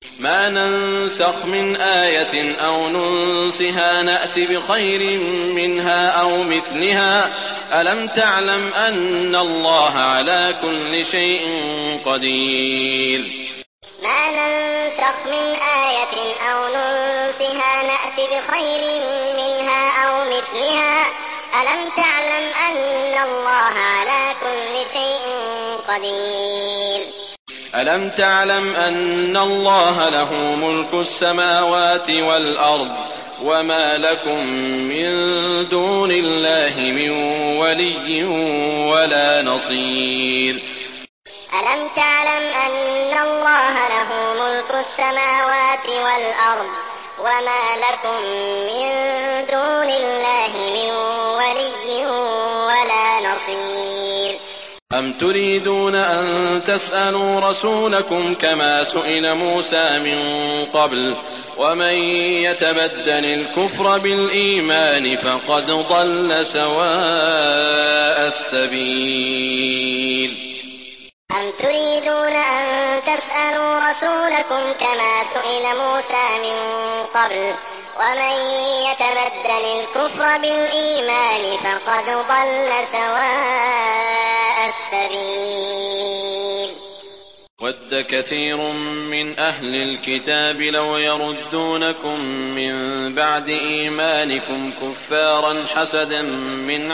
ما ننسخ من آية أو ننسها نأت بخير منها أو مثلها ألم تعلم أن الله على كل شيء قدير. ما ننسخ من آية أو ننسها نأت بخير منها أو مثلها ألم تعلم أن الله على كل شيء قدير. ألم تعلم أن الله له ملك السماوات والأرض وما لكم من دون الله من ولي ولا نصير. ألم تعلم أن الله له ملك السماوات والأرض وما لكم من دون الله من ولي ولا نصير. أم تريدون أن تسألوا رسولكم كما سئل موسى من قبل ومن يتبدل الكفر بالإيمان فقد ضل سواء السبيل. أم تريدون أن تسألوا رسولكم كما سئل موسى من قبل ومن يتبدل الكفر بالإيمان فقد ضل سواء السبيل. ود كثير من أهل الكتاب لو يردونكم من بعد إيمانكم كفارا حسدا من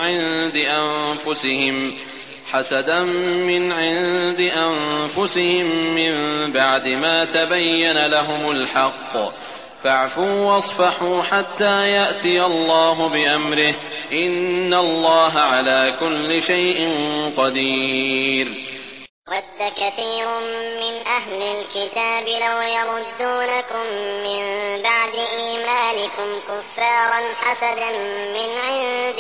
عند أنفسهم من بعد ما تبين لهم الحق فاعفوا واصفحوا حتى يأتي الله بأمره إن الله على كل شيء قدير. ود كثير من أهل الكتاب لو يردونكم من بعد إيمانكم كفارا حسدا من عند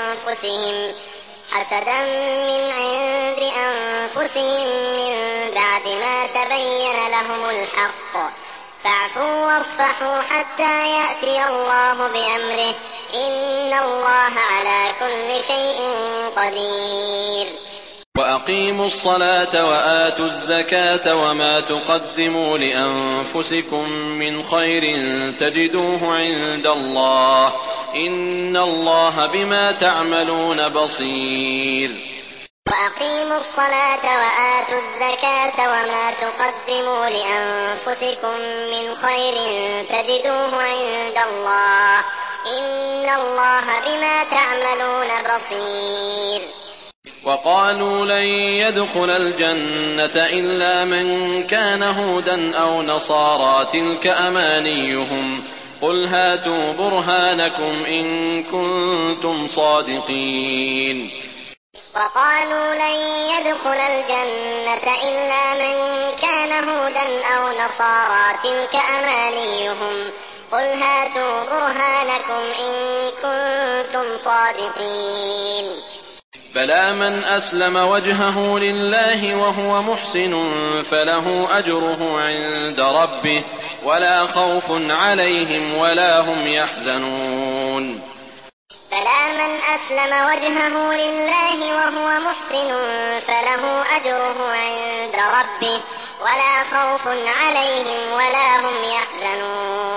أنفسهم من بعد ما تبين لهم الحق فاعفوا واصفحوا حتى يأتي الله بأمره إن الله على كل شيء قدير. وأقيموا الصلاة وآتوا الزكاة وما تقدموا لأنفسكم من خير تجدوه عند الله إن الله بما تعملون بصير. وأقيموا الصلاة وآتوا الزكاة وما تقدموا لأنفسكم من خير تجدوه عند الله إن الله بما تعملون بصير. وقالوا لن يدخل الجنة إلا من كان هودا أو نصارى تلك أمانيهم قل هاتوا برهانكم إن كنتم صادقين. وقالوا لن يدخل الجنة إلا من كان هودا أو نصارى تلك أمانيهم قل هاتوا برهانكم إن كنتم صادقين. بلى من أسلم وجهه لله وهو محسن فله أجره عند ربه ولا خوف عليهم ولا هم يحزنون. بلى من أسلم وجهه لله وهو محسن فله أجره عند ربه ولا خوف عليهم ولا هم يحزنون.